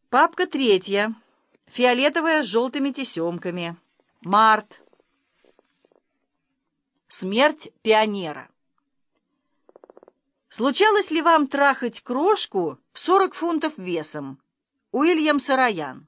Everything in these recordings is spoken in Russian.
Папка третья, фиолетовая с желтыми тесемками. Март. Смерть пионера. Случалось ли вам трахать крошку в 40 фунтов весом? Уильям Сароян.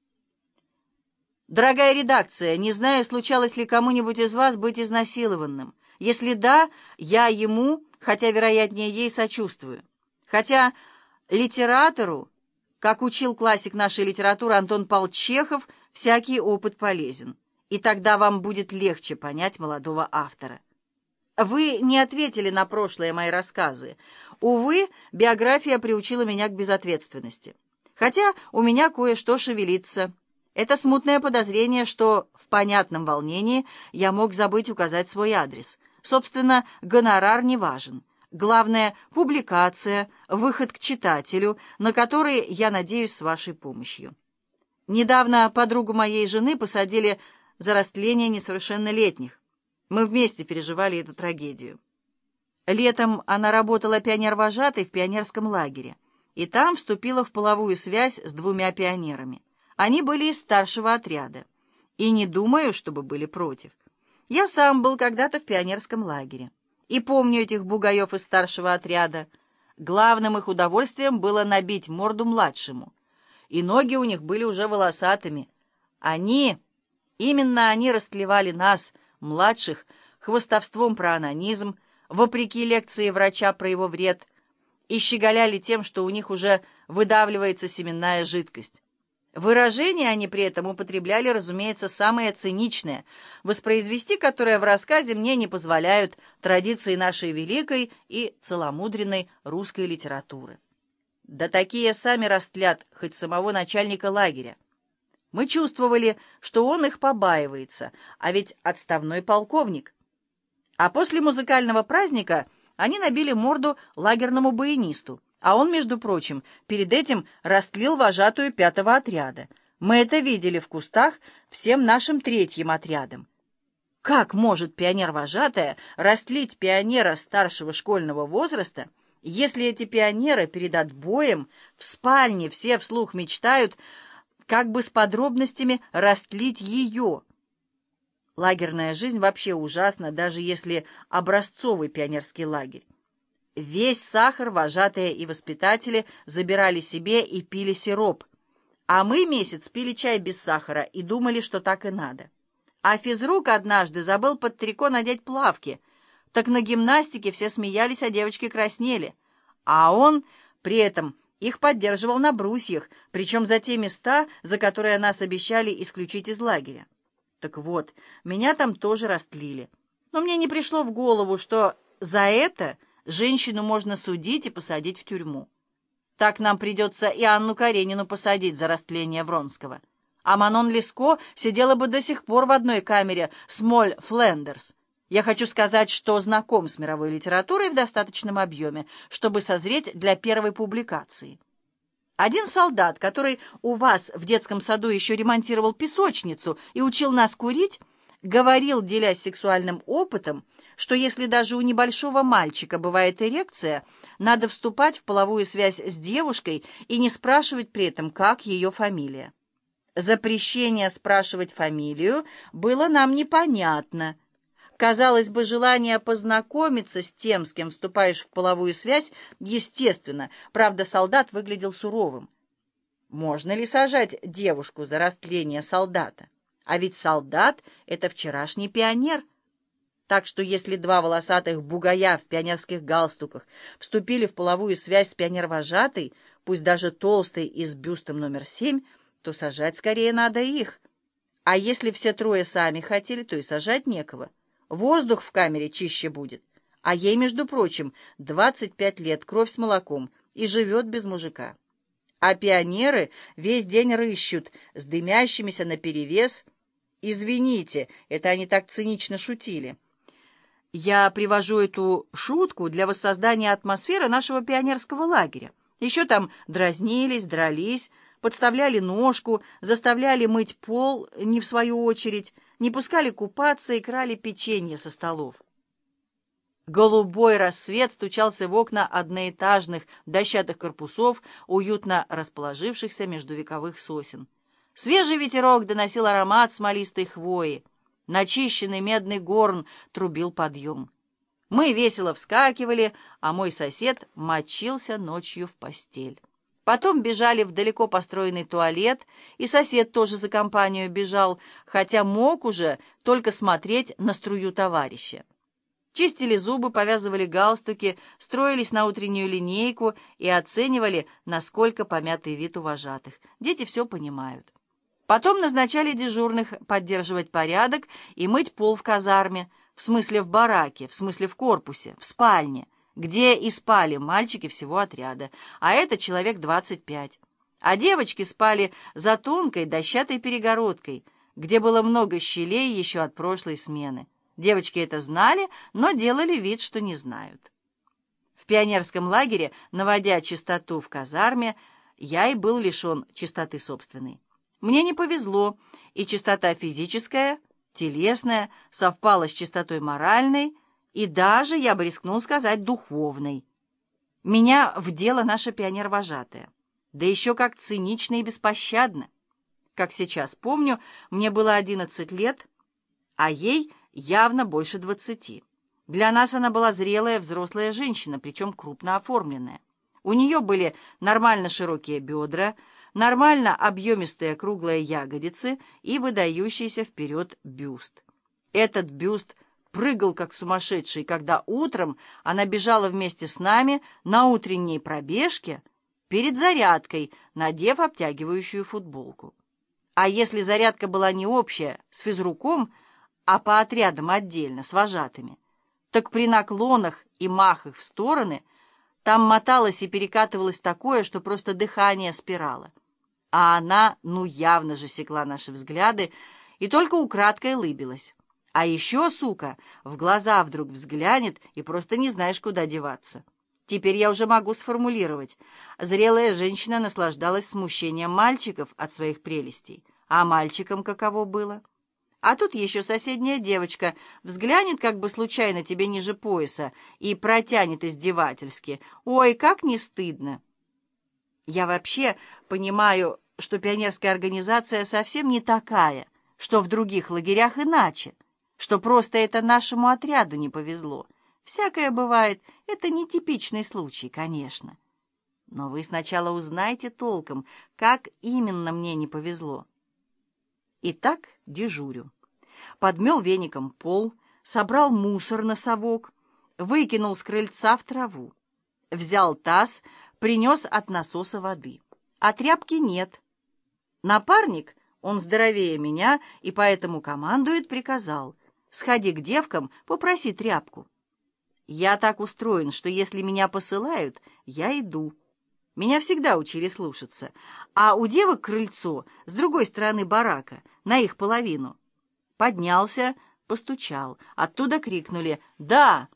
Дорогая редакция, не знаю, случалось ли кому-нибудь из вас быть изнасилованным. Если да, я ему, хотя, вероятнее, ей сочувствую. Хотя литератору, как учил классик нашей литературы Антон Павлович Чехов, всякий опыт полезен, и тогда вам будет легче понять молодого автора. Вы не ответили на прошлые мои рассказы. Увы, биография приучила меня к безответственности. Хотя у меня кое-что шевелится. Это смутное подозрение, что в понятном волнении я мог забыть указать свой адрес. Собственно, гонорар не важен. Главное — публикация, выход к читателю, на который я надеюсь с вашей помощью. Недавно подругу моей жены посадили за растление несовершеннолетних. Мы вместе переживали эту трагедию. Летом она работала пионер-вожатой в пионерском лагере, и там вступила в половую связь с 2 пионерами. Они были из старшего отряда, и не думаю, чтобы были против. Я сам был когда-то в пионерском лагере, и помню этих бугаев из старшего отряда. Главным их удовольствием было набить морду младшему, и ноги у них были уже волосатыми. Именно они растлевали нас, младших, хвастовством про онанизм, вопреки лекции врача про его вред, и щеголяли тем, что у них уже выдавливается семенная жидкость. Выражения они при этом употребляли, разумеется, самые циничные, воспроизвести которые в рассказе мне не позволяют традиции нашей великой и целомудренной русской литературы. Да такие сами растлят хоть самого начальника лагеря. Мы чувствовали, что он их побаивается, а ведь отставной полковник. А после музыкального праздника они набили морду лагерному баянисту, а он, между прочим, перед этим растлил вожатую 5-го отряда. Мы это видели в кустах всем нашим 3-м отрядом. Как может пионер-вожатая растлить пионера старшего школьного возраста, если эти пионеры перед отбоем в спальне все вслух мечтают, как бы с подробностями растлить ее? Лагерная жизнь вообще ужасна, даже если образцовый пионерский лагерь. Весь сахар вожатые и воспитатели забирали себе и пили сироп, а мы месяц пили чай без сахара и думали, что так и надо. А физрук однажды забыл под трико надеть плавки, так на гимнастике все смеялись, а девочки краснели, а он при этом их поддерживал на брусьях, причем за те места, за которые нас обещали исключить из лагеря. Так вот, меня там тоже растлили, но мне не пришло в голову, что за это женщину можно судить и посадить в тюрьму. Так нам придется и Анну Каренину посадить за растление Вронского. А Манон Леско сидела бы до сих пор в одной камере с Моль Флендерс. Я хочу сказать, что знаком с мировой литературой в достаточном объеме, чтобы созреть для первой публикации. Один солдат, который у вас в детском саду еще ремонтировал песочницу и учил нас курить, говорил, делясь сексуальным опытом, что если даже у небольшого мальчика бывает эрекция, надо вступать в половую связь с девушкой и не спрашивать при этом, как ее фамилия. Запрещение спрашивать фамилию было нам непонятно. Казалось бы, желание познакомиться с тем, с кем вступаешь в половую связь, естественно. Правда, солдат выглядел суровым. Можно ли сажать девушку за растление солдата? А ведь солдат — это вчерашний пионер. Так что если 2 волосатых бугая в пионерских галстуках вступили в половую связь с пионер-вожатой, пусть даже толстой и с бюстом номер 7, то сажать скорее надо их. А если все 3 сами хотели, то и сажать некого. Воздух в камере чище будет. А ей, между прочим, 25 лет, кровь с молоком, и живет без мужика. А пионеры весь день рыщут с дымящимися наперевес. Извините, это они так цинично шутили. Я привожу эту шутку для воссоздания атмосферы нашего пионерского лагеря. Еще там дразнились, дрались, подставляли ножку, заставляли мыть пол не в свою очередь, не пускали купаться и крали печенье со столов. Голубой рассвет стучался в окна одноэтажных дощатых корпусов, уютно расположившихся между вековых сосен. Свежий ветерок доносил аромат смолистой хвои. Начищенный медный горн трубил подъем. Мы весело вскакивали, а мой сосед мочился ночью в постель. Потом бежали в далеко построенный туалет, и сосед тоже за компанию бежал, хотя мог уже только смотреть на струю товарища. Чистили зубы, повязывали галстуки, строились на утреннюю линейку и оценивали, насколько помятый вид у вожатых. Дети все понимают. Потом назначали дежурных поддерживать порядок и мыть пол в казарме, в смысле в бараке, в смысле в корпусе, в спальне, где и спали мальчики всего отряда, а это человек 25. А девочки спали за тонкой дощатой перегородкой, где было много щелей еще от прошлой смены. Девочки это знали, но делали вид, что не знают. В пионерском лагере, наводя чистоту в казарме, я и был лишен чистоты собственной. Мне не повезло, и чистота физическая, телесная, совпала с чистотой моральной, и даже, я бы рискнул сказать, духовной. Меня вдела наша пионер-вожатая, да еще как цинично и беспощадно. Как сейчас помню, мне было 11 лет, а ей явно больше 20. Для нас она была зрелая взрослая женщина, причем крупно оформленная. У нее были нормально широкие бедра, нормально объемистые круглые ягодицы и выдающийся вперед бюст. Этот бюст прыгал как сумасшедший, когда утром она бежала вместе с нами на утренней пробежке перед зарядкой, надев обтягивающую футболку. А если зарядка была не общая, с физруком, а по отрядам отдельно, с вожатыми, так при наклонах и махах в стороны там моталось и перекатывалось такое, что просто дыхание спирало. А она, явно же секла наши взгляды и только украдкой лыбилась. А еще, сука, в глаза вдруг взглянет и просто не знаешь, куда деваться. Теперь я уже могу сформулировать. Зрелая женщина наслаждалась смущением мальчиков от своих прелестей. А мальчикам каково было? А тут еще соседняя девочка взглянет как бы случайно тебе ниже пояса и протянет издевательски. Ой, как не стыдно! Я вообще понимаю, что пионерская организация совсем не такая, что в других лагерях иначе, что просто это нашему отряду не повезло. Всякое бывает, это нетипичный случай, конечно. Но вы сначала узнайте толком, как именно мне не повезло. Итак, дежурю. Подмел веником пол, собрал мусор на совок, выкинул с крыльца в траву. Взял таз, принес от насоса воды. А тряпки нет. Напарник, он здоровее меня и поэтому командует, приказал: сходи к девкам, попроси тряпку. Я так устроен, что если меня посылают, я иду. Меня всегда учили слушаться. А у девок крыльцо с другой стороны барака, на их половину. Поднялся, постучал. Оттуда крикнули: «Да!»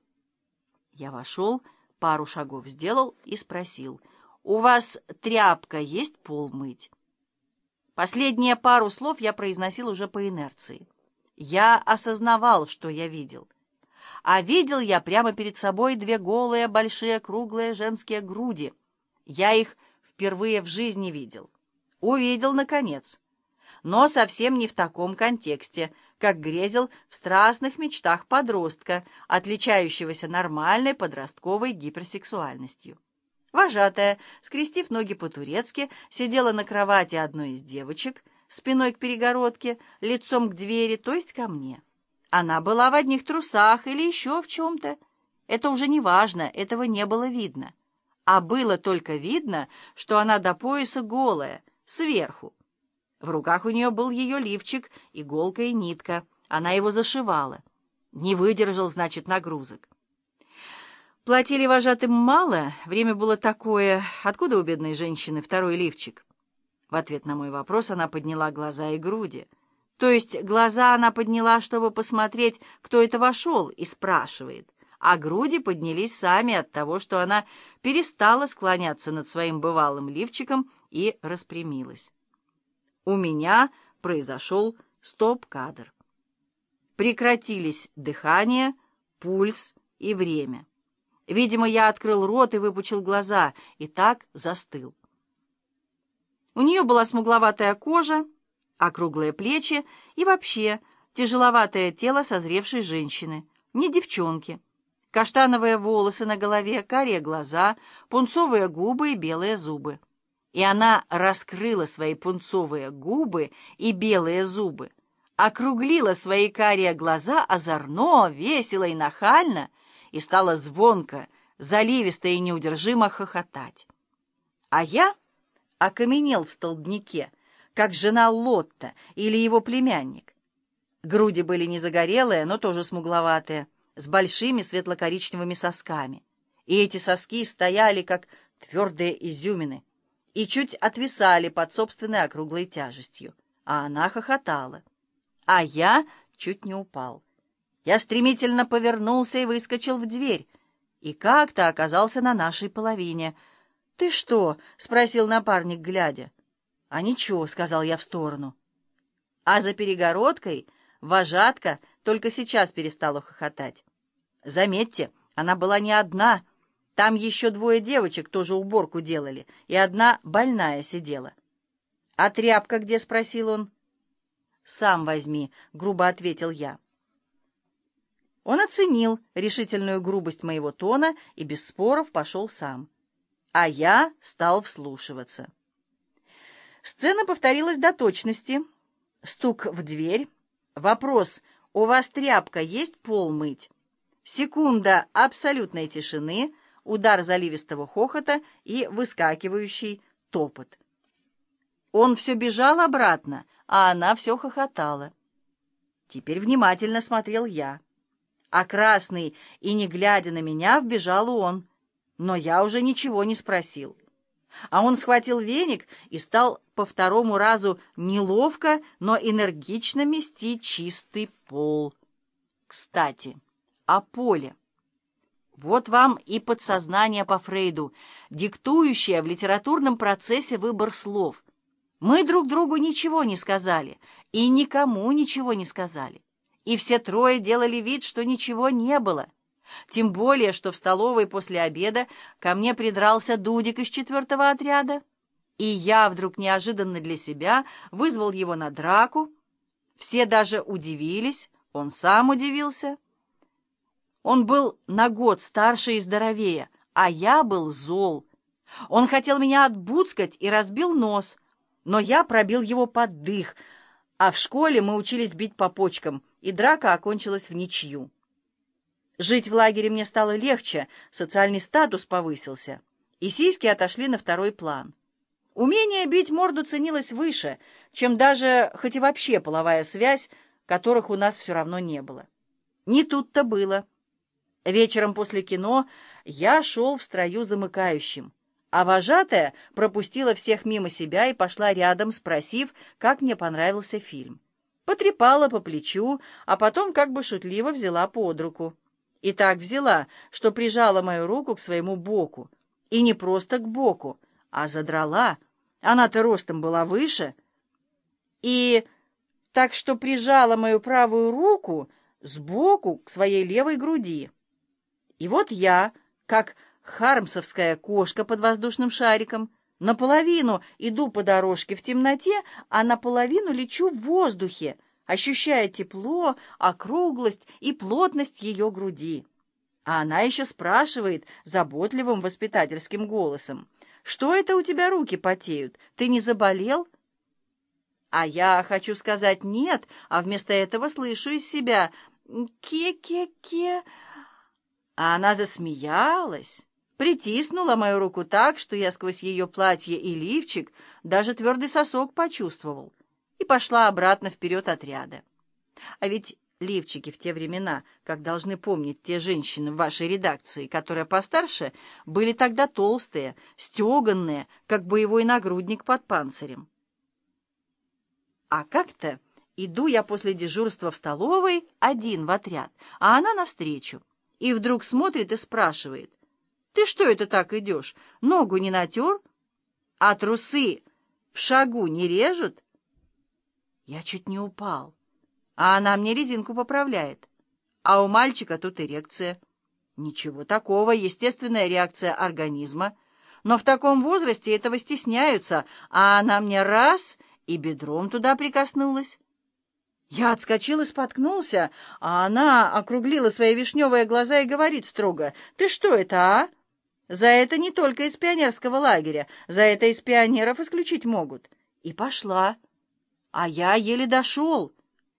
Я вошел, пару шагов сделал и спросил: «У вас тряпка есть пол мыть?» Последние пару слов я произносил уже по инерции. Я осознавал, что я видел. А видел я прямо перед собой две голые, большие, круглые женские груди. Я их впервые в жизни видел. Увидел, наконец. Но совсем не в таком контексте, как грезил в страстных мечтах подростка, отличающегося нормальной подростковой гиперсексуальностью. Вожатая, скрестив ноги по-турецки, сидела на кровати одной из девочек, спиной к перегородке, лицом к двери, то есть ко мне. Она была в одних трусах или еще в чем-то. Это уже не важно, этого не было видно. А было только видно, что она до пояса голая, сверху. В руках у нее был ее лифчик, иголка и нитка. Она его зашивала. Не выдержал, значит, нагрузок. Платили вожатым мало, время было такое. Откуда у бедной женщины второй лифчик? В ответ на мой вопрос она подняла глаза и груди. То есть глаза она подняла, чтобы посмотреть, кто это вошел, и спрашивает. А груди поднялись сами от того, что она перестала склоняться над своим бывалым лифчиком и распрямилась. У меня произошел стоп-кадр. Прекратились дыхание, пульс, и время. Видимо, я открыл рот и выпучил глаза, и так застыл. У нее была смугловатая кожа, округлые плечи и вообще тяжеловатое тело созревшей женщины, не девчонки. Каштановые волосы на голове, карие глаза, пунцовые губы и белые зубы. И она раскрыла свои пунцовые губы и белые зубы, округлила свои карие глаза озорно, весело и нахально и стала звонко, заливисто и неудержимо хохотать. А я окаменел в столбнике, как жена Лотта или его племянник. Груди были не загорелые, но тоже смугловатые, с большими светло-коричневыми сосками. И эти соски стояли, как твердые изюмины, и чуть отвисали под собственной округлой тяжестью. А она хохотала. А я чуть не упал. Я стремительно повернулся и выскочил в дверь, и как-то оказался на нашей половине. «Ты что?» — спросил напарник, глядя. «А ничего», — сказал я в сторону. А за перегородкой вожатка только сейчас перестала хохотать. Заметьте, она была не одна. Там еще двое девочек тоже уборку делали, и одна больная сидела. «А тряпка где?» — спросил он. «Сам возьми», — грубо ответил я. Он оценил решительную грубость моего тона и без споров пошел сам. А я стал вслушиваться. Сцена повторилась до точности. Стук в дверь. Вопрос: «У вас тряпка есть пол мыть?» Секунда абсолютной тишины, удар заливистого хохота и выскакивающий топот. Он все бежал обратно, а она все хохотала. Теперь внимательно смотрел я. А красный и, не глядя на меня, вбежал он. Но я уже ничего не спросил. А он схватил веник и стал по второму разу неловко, но энергично мести чистый пол. Кстати, о поле. Вот вам и подсознание по Фрейду, диктующее в литературном процессе выбор слов. Мы друг другу ничего не сказали, и никому ничего не сказали. И все трое делали вид, что ничего не было. Тем более, что в столовой после обеда ко мне придрался Дудик из 4-го отряда, и я вдруг неожиданно для себя вызвал его на драку. Все даже удивились, он сам удивился. Он был на год старше и здоровее, а я был зол. Он хотел меня отбуцкать и разбил нос, но я пробил его под дых, а в школе мы учились бить по почкам, и драка окончилась в ничью. Жить в лагере мне стало легче, социальный статус повысился, и сиськи отошли на второй план. Умение бить морду ценилось выше, чем даже, хоть и вообще, половая связь, которых у нас все равно не было. Не тут-то было. Вечером после кино я шел в строю замыкающим, а вожатая пропустила всех мимо себя и пошла рядом, спросив, как мне понравился фильм. Потрепала по плечу, а потом как бы шутливо взяла под руку. И так взяла, что прижала мою руку к своему боку. И не просто к боку, а задрала. Она-то ростом была выше. И так что прижала мою правую руку сбоку к своей левой груди. И вот я, как хармсовская кошка под воздушным шариком, наполовину иду по дорожке в темноте, а наполовину лечу в воздухе, ощущая тепло, округлость и плотность ее груди. А она еще спрашивает заботливым воспитательским голосом: «Что это у тебя руки потеют? Ты не заболел?» А я хочу сказать «нет», а вместо этого слышу из себя «ке-ке-ке». А она засмеялась, притиснула мою руку так, что я сквозь ее платье и лифчик даже твердый сосок почувствовал, и пошла обратно вперед отряда. А ведь лифчики в те времена, как должны помнить те женщины в вашей редакции, которые постарше, были тогда толстые, стеганные, как боевой нагрудник под панцирем. А как-то иду я после дежурства в столовой один в отряд, а она навстречу, и вдруг смотрит и спрашивает: «Ты что это так идешь? Ногу не натер? А трусы в шагу не режут?» Я чуть не упал, а она мне резинку поправляет. А у мальчика тут эрекция. Ничего такого, естественная реакция организма. Но в таком возрасте этого стесняются, а она мне раз и бедром туда прикоснулась. Я отскочил и споткнулся, а она округлила свои вишневые глаза и говорит строго: «Ты что это, а? За это не только из пионерского лагеря, за это из пионеров исключить могут». И пошла. А я еле дошел.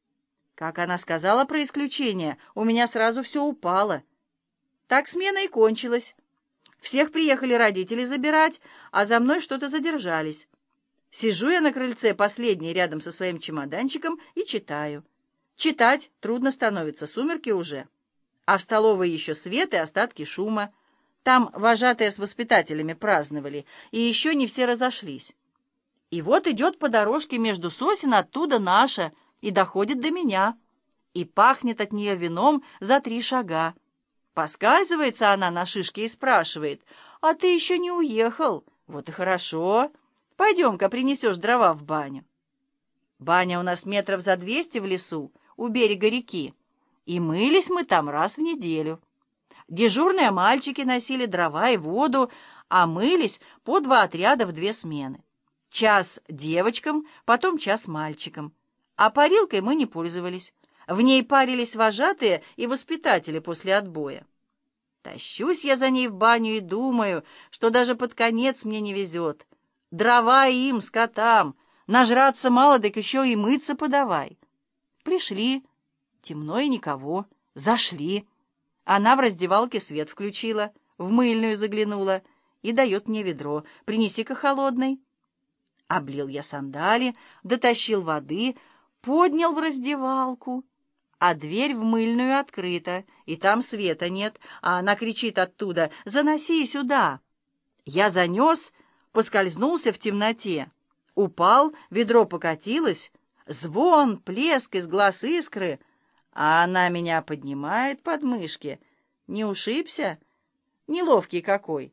Как она сказала про исключение, у меня сразу все упало. Так смена и кончилась. Всех приехали родители забирать, а за мной что-то задержались. Сижу я на крыльце, последний, рядом со своим чемоданчиком, и читаю. Читать трудно становится, сумерки уже. А в столовой еще свет и остатки шума. Там вожатые с воспитателями праздновали, и еще не все разошлись. И вот идет по дорожке между сосен оттуда наша, и доходит до меня. И пахнет от нее вином за 3 шага. Поскальзывается она на шишке и спрашивает: «А ты еще не уехал? Вот и хорошо. Пойдем-ка, принесешь дрова в баню». Баня у нас метров за 200 в лесу, у берега реки. И мылись мы там раз в неделю. Дежурные мальчики носили дрова и воду, а мылись по 2 отряда в 2 смены. Час девочкам, потом час мальчикам. А парилкой мы не пользовались. В ней парились вожатые и воспитатели после отбоя. Тащусь я за ней в баню и думаю, что даже под конец мне не везет. Дрова им, скотам, нажраться мало, так еще и мыться подавай. Пришли, темно и никого, зашли. Она в раздевалке свет включила, в мыльную заглянула и дает мне ведро: «Принеси-ка холодной». Облил я сандали, дотащил воды, поднял в раздевалку. А дверь в мыльную открыта, и там света нет, а она кричит оттуда: «Заноси сюда!» Я занес, поскользнулся в темноте, упал, ведро покатилось, звон, плеск, из глаз искры, а она меня поднимает под мышки. Не ушибся? Неловкий какой.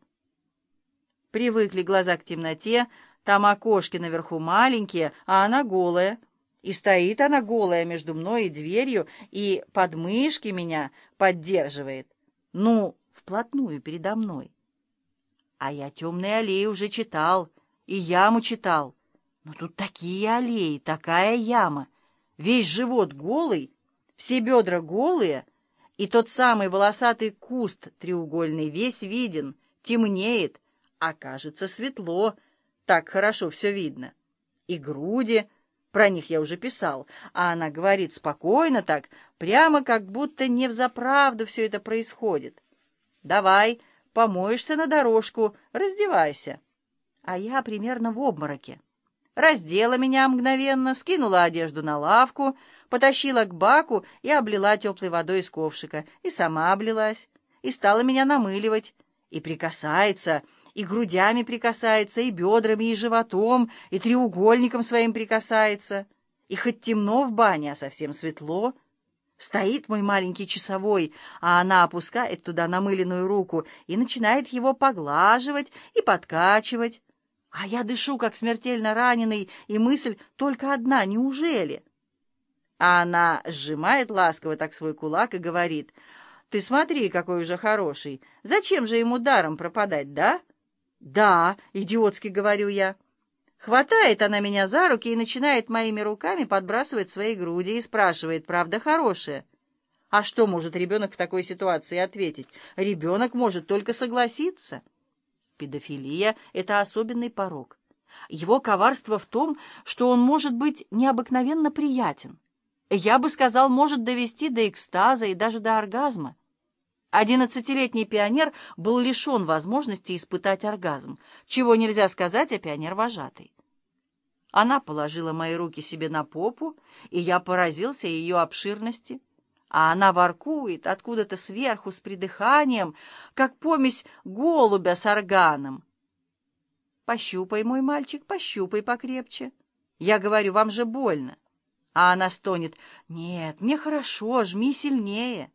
Привыкли глаза к темноте, там окошки наверху маленькие, а она голая. И стоит она голая между мной и дверью, и подмышки меня поддерживает. Ну, вплотную передо мной. А я «Темные аллеи» уже читал, и яму читал. Но тут такие аллеи, такая яма. Весь живот голый, все бедра голые, и тот самый волосатый куст треугольный весь виден, темнеет, а кажется светло, так хорошо все видно. И груди... Про них я уже писал, а она говорит спокойно так, прямо как будто не взаправду все это происходит. «Давай, помоешься на дорожку, раздевайся». А я примерно в обмороке. Раздела меня мгновенно, скинула одежду на лавку, потащила к баку и облила теплой водой из ковшика, и сама облилась, и стала меня намыливать, и прикасается, и грудями прикасается, и бедрами, и животом, и треугольником своим прикасается. И хоть темно в бане, а совсем светло. Стоит мой маленький часовой, а она опускает туда намыленную руку и начинает его поглаживать и подкачивать. А я дышу, как смертельно раненый, и мысль только одна: неужели? А она сжимает ласково так свой кулак и говорит: «Ты смотри, какой уже хороший. Зачем же ему даром пропадать, да?» «Да», — идиотски говорю я. Хватает она меня за руки и начинает моими руками подбрасывать свои груди и спрашивает: «Правда хорошая?» А что может ребенок в такой ситуации ответить? Ребенок может только согласиться. Педофилия — это особенный порок. Его коварство в том, что он может быть необыкновенно приятен. Я бы сказал, может довести до экстаза и даже до оргазма. 11-летний пионер был лишен возможности испытать оргазм, чего нельзя сказать о пионер-вожатой. Она положила мои руки себе на попу, и я поразился ее обширности. А она воркует откуда-то сверху с придыханием, как помесь голубя с органом. «Пощупай, мой мальчик, пощупай покрепче». Я говорю: «Вам же больно». А она стонет: «Нет, мне хорошо, жми сильнее».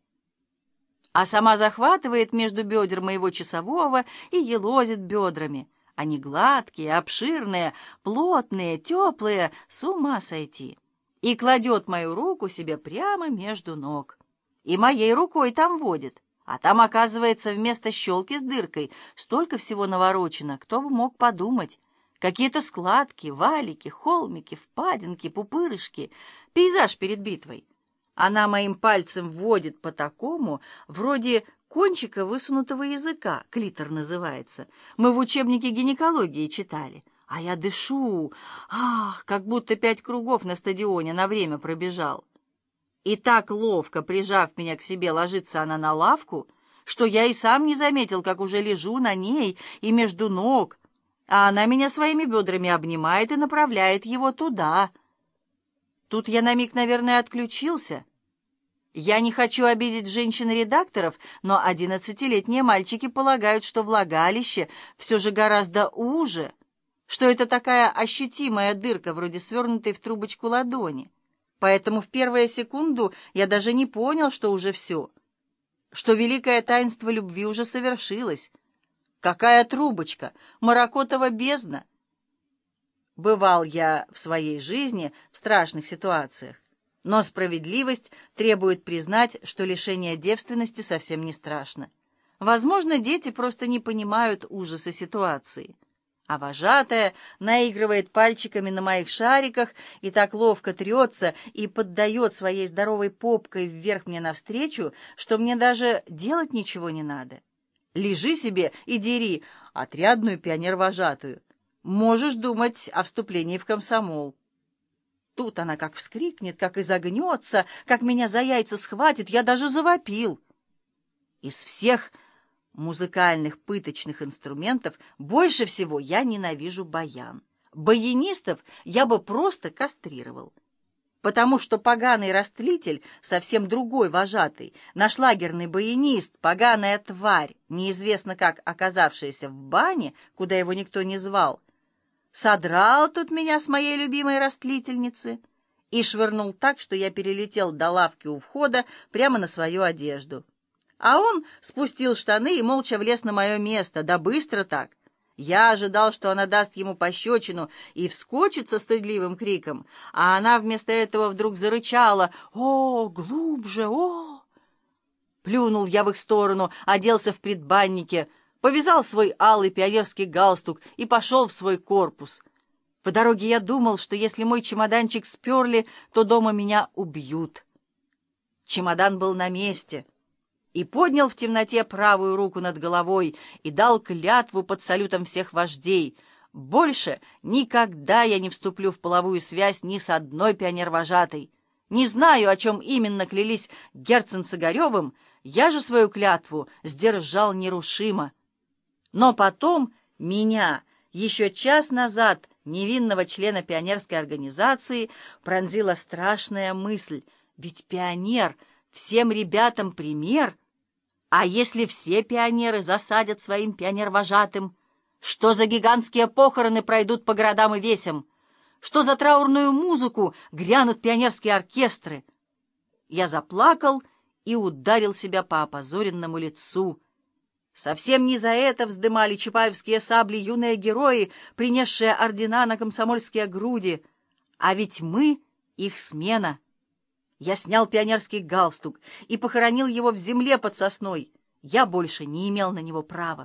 А сама захватывает между бедер моего часового и елозит бедрами. Они гладкие, обширные, плотные, теплые, с ума сойти. И кладет мою руку себе прямо между ног. И моей рукой там водит. А там, оказывается, вместо щелки с дыркой столько всего наворочено, кто бы мог подумать. Какие-то складки, валики, холмики, впадинки, пупырышки. Пейзаж перед битвой. Она моим пальцем вводит по такому, вроде кончика высунутого языка, клитор называется. Мы в учебнике гинекологии читали. А я дышу. Ах, как будто 5 кругов на стадионе на время пробежал. И так ловко, прижав меня к себе, ложится она на лавку, что я и сам не заметил, как уже лежу на ней и между ног, а она меня своими бедрами обнимает и направляет его туда. Тут я на миг, наверное, отключился. Я не хочу обидеть женщин-редакторов, но 11-летние мальчики полагают, что влагалище все же гораздо уже, что это такая ощутимая дырка, вроде свернутой в трубочку ладони. Поэтому в первую секунду я даже не понял, что уже все, что великое таинство любви уже совершилось. Какая трубочка? Маракотова бездна! Бывал я в своей жизни в страшных ситуациях, но справедливость требует признать, что лишение девственности совсем не страшно. Возможно, дети просто не понимают ужаса ситуации. А вожатая наигрывает пальчиками на моих шариках и так ловко трется и поддает своей здоровой попкой вверх мне навстречу, что мне даже делать ничего не надо. Лежи себе и дери отрядную пионер-вожатую. Можешь думать о вступлении в комсомол. Тут она как вскрикнет, как изогнется, как меня за яйца схватит, я даже завопил. Из всех музыкальных пыточных инструментов больше всего я ненавижу баян. Баянистов я бы просто кастрировал. Потому что поганый растлитель, совсем другой вожатый, наш лагерный баянист, поганая тварь, неизвестно как оказавшаяся в бане, куда его никто не звал, содрал тут меня с моей любимой растлительницы и швырнул так, что я перелетел до лавки у входа прямо на свою одежду. А он спустил штаны и молча влез на мое место, да быстро так. Я ожидал, что она даст ему пощечину и вскочит со стыдливым криком, а она вместо этого вдруг зарычала: «О, глубже, о!» Плюнул я в их сторону, оделся в предбаннике, повязал свой алый пионерский галстук и пошел в свой корпус. По дороге я думал, что если мой чемоданчик сперли, то дома меня убьют. Чемодан был на месте. И поднял в темноте правую руку над головой и дал клятву под салютом всех вождей. Больше никогда я не вступлю в половую связь ни с одной пионер-вожатой. Не знаю, о чем именно клялись Герцен с Огаревым, я же свою клятву сдержал нерушимо. Но потом меня, еще час назад невинного члена пионерской организации, пронзила страшная мысль. Ведь пионер всем ребятам пример. А если все пионеры засадят своим пионер-вожатым? Что за гигантские похороны пройдут по городам и весям? Что за траурную музыку грянут пионерские оркестры? Я заплакал и ударил себя по опозоренному лицу. Совсем не за это вздымали чапаевские сабли юные герои, принесшие ордена на комсомольские груди. А ведь мы — их смена. Я снял пионерский галстук и похоронил его в земле под сосной. Я больше не имел на него права.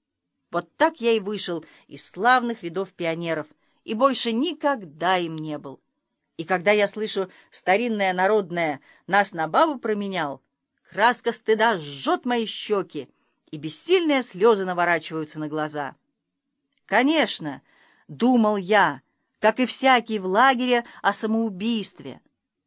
Вот так я и вышел из славных рядов пионеров, и больше никогда им не был. И когда я слышу старинное народное «нас на бабу променял», краска стыда жжет мои щеки, и бессильные слезы наворачиваются на глаза. Конечно, думал я, как и всякий в лагере, о самоубийстве.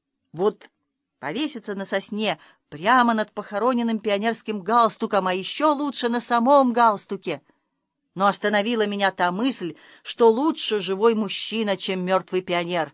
Вот повеситься на сосне прямо над похороненным пионерским галстуком, а еще лучше на самом галстуке. Но остановила меня та мысль, что лучше живой мужчина, чем мертвый пионер.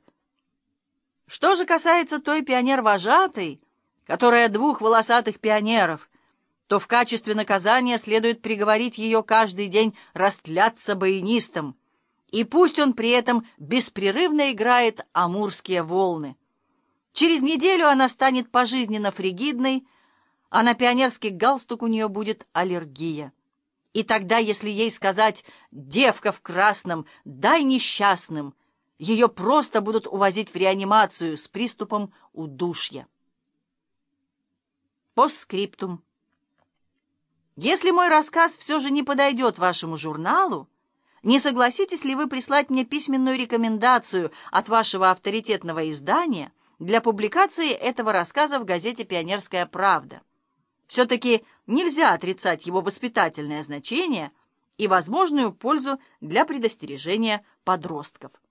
Что же касается той пионер-вожатой, которая 2 волосатых пионеров, то в качестве наказания следует приговорить ее каждый день растляться баянистом, и пусть он при этом беспрерывно играет амурские волны. Через неделю она станет пожизненно фригидной, а на пионерский галстук у нее будет аллергия. И тогда, если ей сказать «девка в красном, дай несчастным», ее просто будут увозить в реанимацию с приступом удушья. Постскриптум. Если мой рассказ все же не подойдет вашему журналу, не согласитесь ли вы прислать мне письменную рекомендацию от вашего авторитетного издания для публикации этого рассказа в газете «Пионерская правда»? Все-таки нельзя отрицать его воспитательное значение и возможную пользу для предостережения подростков.